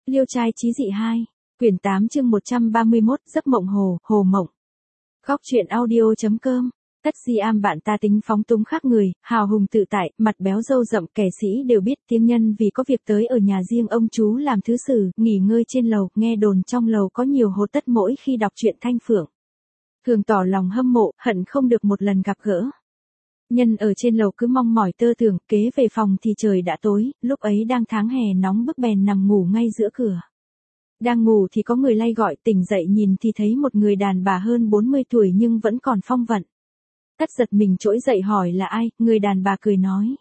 Liêu trai chí dị 2, quyển 8 chương 131, giấc mộng hồ mộng. Góc truyện audio.com. Tất Siam bạn ta tính phóng túng khác người, hào hùng tự tại, mặt béo râu rậm, kẻ sĩ đều biết tiếng nhân vì có việc tới ở nhà riêng ông chú làm thứ sử, nghỉ ngơi trên lầu, nghe đồn trong lầu có nhiều hô tất mỗi khi đọc truyện Thanh Phượng. Thường tỏ lòng hâm mộ, hận không được một lần gặp gỡ. Nhân ở trên lầu cứ mong mỏi tơ tưởng, kế về phòng thì trời đã tối, lúc ấy đang tháng hè nóng bức bèn nằm ngủ ngay giữa cửa. Đang ngủ thì có người lay gọi, tỉnh dậy nhìn thì thấy một người đàn bà hơn 40 tuổi nhưng vẫn còn phong vận. Tất giật mình trỗi dậy hỏi là ai, người đàn bà cười nói.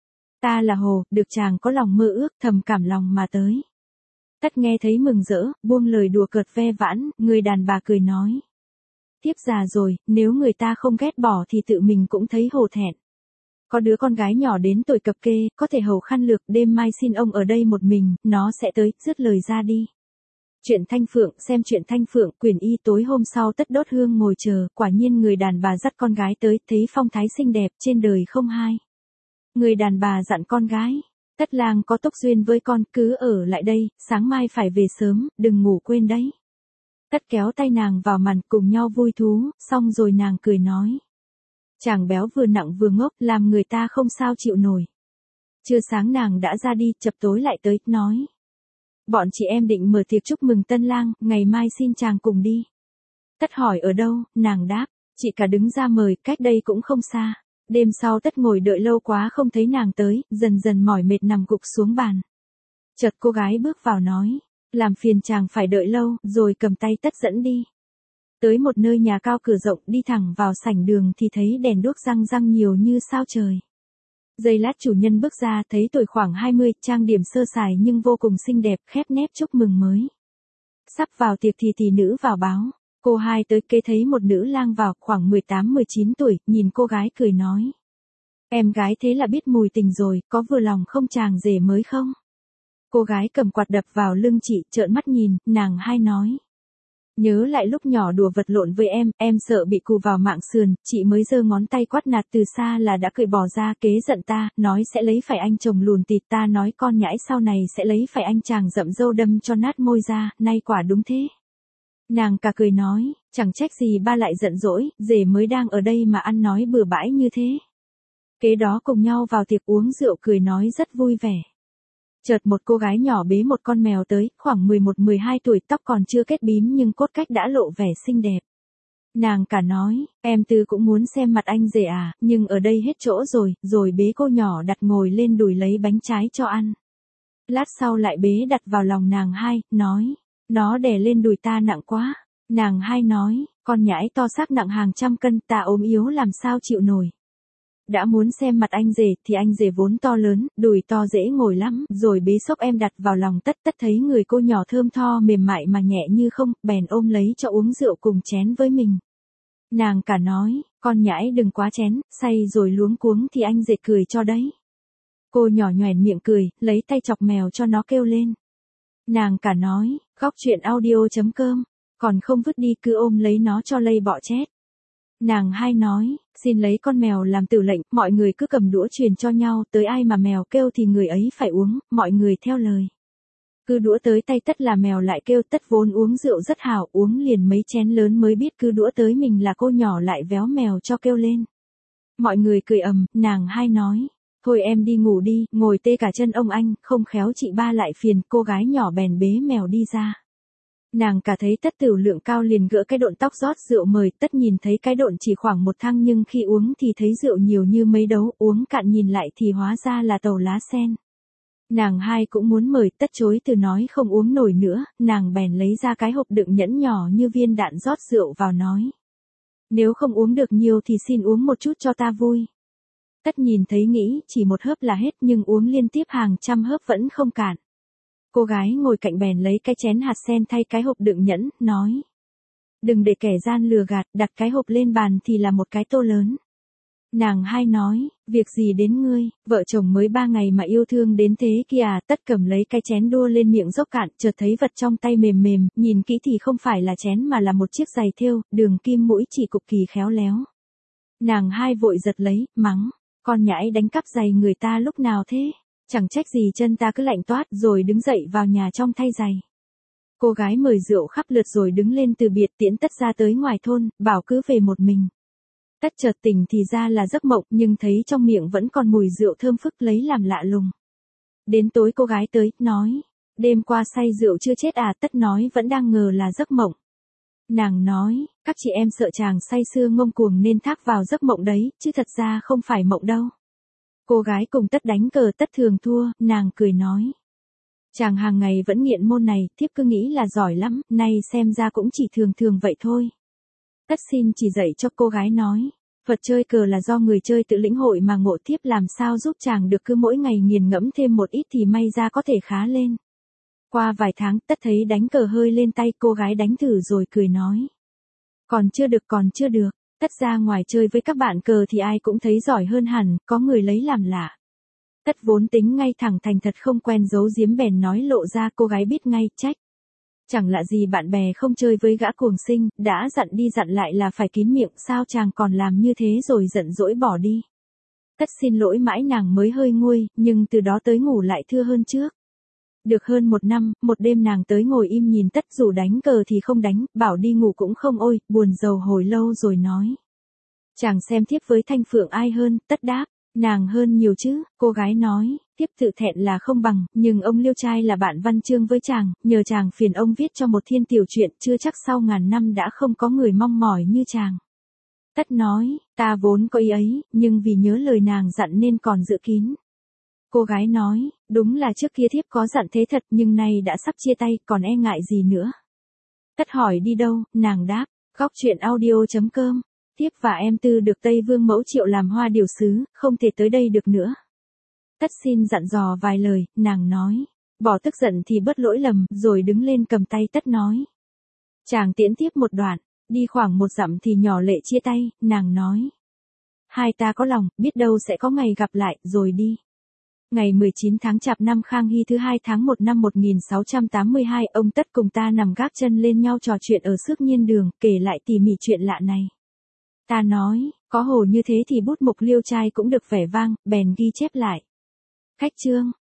Ta là Hồ, được chàng có lòng mơ ước, thầm cảm lòng mà tới. Tất nghe thấy mừng rỡ, buông lời đùa cợt ve vãn, người đàn bà cười nói. Tiếp già rồi, nếu người ta không ghét bỏ thì tự mình cũng thấy hổ thẹn. Có đứa con gái nhỏ đến tuổi cập kê, có thể hầu khăn lược, đêm mai xin ông ở đây một mình, nó sẽ tới, dứt lời ra đi. Chuyện Thanh Phượng, xem chuyện Thanh Phượng, quyển y. Tối hôm sau Tất đốt hương ngồi chờ, quả nhiên người đàn bà dắt con gái tới, thấy phong thái xinh đẹp, trên đời không hai. Người đàn bà dặn con gái, Tất lang có tốc duyên với con, cứ ở lại đây, sáng mai phải về sớm, đừng ngủ quên đấy. Tất kéo tay nàng vào màn cùng nhau vui thú, xong rồi nàng cười nói. Chàng béo vừa nặng vừa ngốc, làm người ta không sao chịu nổi. Trưa sáng nàng đã ra đi, chập tối lại tới, nói. Bọn chị em định mở tiệc chúc mừng tân lang, ngày mai xin chàng cùng đi. Tất hỏi ở đâu, nàng đáp, chị cả đứng ra mời, cách đây cũng không xa. Đêm sau Tất ngồi đợi lâu quá không thấy nàng tới, dần dần mỏi mệt nằm gục xuống bàn. Chợt cô gái bước vào nói, làm phiền chàng phải đợi lâu, rồi cầm tay Tất dẫn đi. Tới một nơi nhà cao cửa rộng, đi thẳng vào sảnh đường thì thấy đèn đuốc răng răng nhiều như sao trời. Giây lát chủ nhân bước ra, thấy tuổi khoảng 20, trang điểm sơ sài nhưng vô cùng xinh đẹp, khép nép chúc mừng mới. Sắp vào tiệc thì tỷ nữ vào báo, cô hai tới kế thấy một nữ lang vào, khoảng 18-19 tuổi, nhìn cô gái cười nói. Em gái thế là biết mùi tình rồi, có vừa lòng không chàng rể mới không? Cô gái cầm quạt đập vào lưng chị, trợn mắt nhìn, nàng hai nói. Nhớ lại lúc nhỏ đùa vật lộn với em sợ bị cù vào mạng sườn, chị mới giơ ngón tay quát nạt từ xa là đã cười bỏ ra kế giận ta, nói sẽ lấy phải anh chồng lùn tịt ta nói con nhãi sau này sẽ lấy phải anh chàng rậm râu đâm cho nát môi ra, nay quả đúng thế. Nàng cả cười nói, chẳng trách gì ba lại giận dỗi, rể mới đang ở đây mà ăn nói bừa bãi như thế. Kế đó cùng nhau vào tiệc uống rượu cười nói rất vui vẻ. Chợt một cô gái nhỏ bế một con mèo tới, khoảng 11-12 tuổi, tóc còn chưa kết bím nhưng cốt cách đã lộ vẻ xinh đẹp. Nàng cả nói, em Tư cũng muốn xem mặt anh rể à, nhưng ở đây hết chỗ rồi bế cô nhỏ đặt ngồi lên đùi lấy bánh trái cho ăn. Lát sau lại bế đặt vào lòng nàng hai, nói, nó đè lên đùi ta nặng quá. Nàng hai nói, con nhãi to xác nặng hàng trăm cân ta ốm yếu làm sao chịu nổi. Đã muốn xem mặt anh rể thì anh rể vốn to lớn, đùi to dễ ngồi lắm, rồi bế xốc em đặt vào lòng Tất thấy người cô nhỏ thơm tho mềm mại mà nhẹ như không, bèn ôm lấy cho uống rượu cùng chén với mình. Nàng cả nói, con nhãi đừng quá chén, say rồi luống cuống thì anh rể cười cho đấy. Cô nhỏ nhoẻn miệng cười, lấy tay chọc mèo cho nó kêu lên. Nàng cả nói, góc truyện audio.com, còn không vứt đi cứ ôm lấy nó cho lây bọ chết. Nàng hai nói, xin lấy con mèo làm tử lệnh, mọi người cứ cầm đũa truyền cho nhau, tới ai mà mèo kêu thì người ấy phải uống, mọi người theo lời. Cứ đũa tới tay Tất là mèo lại kêu, Tất vốn uống rượu rất hảo, uống liền mấy chén lớn mới biết cứ đũa tới mình là cô nhỏ lại véo mèo cho kêu lên. Mọi người cười ầm, nàng hai nói, thôi em đi ngủ đi, ngồi tê cả chân ông anh, không khéo chị ba lại phiền, cô gái nhỏ bèn bế mèo đi ra. Nàng cả thấy Tất tiểu lượng cao liền gỡ cái độn tóc rót rượu mời, Tất nhìn thấy cái độn chỉ khoảng một thăng nhưng khi uống thì thấy rượu nhiều như mấy đấu, uống cạn nhìn lại thì hóa ra là tàu lá sen. Nàng hai cũng muốn mời, Tất chối từ nói không uống nổi nữa, nàng bèn lấy ra cái hộp đựng nhẫn nhỏ như viên đạn rót rượu vào nói. Nếu không uống được nhiều thì xin uống một chút cho ta vui. Tất nhìn thấy nghĩ chỉ một hớp là hết nhưng uống liên tiếp hàng trăm hớp vẫn không cạn. Cô gái ngồi cạnh bèn lấy cái chén hạt sen thay cái hộp đựng nhẫn, nói. Đừng để kẻ gian lừa gạt, đặt cái hộp lên bàn thì là một cái tô lớn. Nàng hai nói, việc gì đến ngươi, vợ chồng mới 3 ngày mà yêu thương đến thế kìa à. Tất cầm lấy cái chén đua lên miệng dốc cạn, chợt thấy vật trong tay mềm mềm, nhìn kỹ thì không phải là chén mà là một chiếc giày thêu, đường kim mũi chỉ cực kỳ khéo léo. Nàng hai vội giật lấy, mắng, con nhãi đánh cắp giày người ta lúc nào thế? Chẳng trách gì chân ta cứ lạnh toát rồi đứng dậy vào nhà trong thay giày. Cô gái mời rượu khắp lượt rồi đứng lên từ biệt tiễn Tất ra tới ngoài thôn, bảo cứ về một mình. Tất chợt tỉnh thì ra là giấc mộng nhưng thấy trong miệng vẫn còn mùi rượu thơm phức lấy làm lạ lùng. Đến tối cô gái tới, nói, đêm qua say rượu chưa chết à? Tất nói vẫn đang ngờ là giấc mộng. Nàng nói, các chị em sợ chàng say sưa ngông cuồng nên thác vào giấc mộng đấy, chứ thật ra không phải mộng đâu. Cô gái cùng Tất đánh cờ Tất thường thua, nàng cười nói. Chàng hàng ngày vẫn nghiện môn này, thiếp cứ nghĩ là giỏi lắm, nay xem ra cũng chỉ thường thường vậy thôi. Tất xin chỉ dạy cho cô gái nói. Thuật chơi cờ là do người chơi tự lĩnh hội mà ngộ, thiếp làm sao giúp chàng được, cứ mỗi ngày nghiền ngẫm thêm một ít thì may ra có thể khá lên. Qua vài tháng Tất thấy đánh cờ hơi lên tay, cô gái đánh thử rồi cười nói. Còn chưa được. Tất ra ngoài chơi với các bạn cờ thì ai cũng thấy giỏi hơn hẳn, có người lấy làm lạ. Tất vốn tính ngay thẳng thành thật không quen giấu giếm bèn nói lộ ra, cô gái biết ngay, trách. Chẳng lạ gì bạn bè không chơi với gã cuồng sinh, đã dặn đi dặn lại là phải kín miệng, sao chàng còn làm như thế, rồi giận dỗi bỏ đi. Tất xin lỗi mãi nàng mới hơi nguôi, nhưng từ đó tới ngủ lại thưa hơn trước. Được hơn một năm, một đêm nàng tới ngồi im nhìn Tất, dù đánh cờ thì không đánh, bảo đi ngủ cũng không, ôi, buồn rầu hồi lâu rồi nói. Chàng xem thiếp với Thanh Phượng ai hơn? Tất đáp, nàng hơn nhiều chứ. Cô gái nói, thiếp tự thẹn là không bằng, nhưng ông Liêu trai là bạn văn chương với chàng, nhờ chàng phiền ông viết cho một thiên tiểu truyện, chưa chắc sau ngàn năm đã không có người mong mỏi như chàng. Tất nói, ta vốn có ý ấy, nhưng vì nhớ lời nàng dặn nên còn giữ kín. Cô gái nói, đúng là trước kia thiếp có dặn thế thật, nhưng nay đã sắp chia tay, còn e ngại gì nữa. Tất hỏi đi đâu, nàng đáp, góc truyện audio.com. Thiếp và em Tư được Tây Vương mẫu triệu làm hoa điều sứ, không thể tới đây được nữa. Tất xin dặn dò vài lời, nàng nói, bỏ tức giận thì bớt lỗi lầm, rồi đứng lên cầm tay Tất nói. Chàng tiễn tiếp một đoạn, đi khoảng 1 dặm thì nhỏ lệ chia tay, nàng nói. Hai ta có lòng, biết đâu sẽ có ngày gặp lại, rồi đi. Ngày 19 tháng Chạp năm Khang Hy thứ 2 tháng 1 năm 1682, ông Tất cùng ta nằm gác chân lên nhau trò chuyện ở Xước Nhiên Đường, kể lại tỉ mỉ chuyện lạ này. Ta nói, có hồ như thế thì bút mục Liêu trai cũng được vẻ vang, bèn ghi chép lại. Khách chương.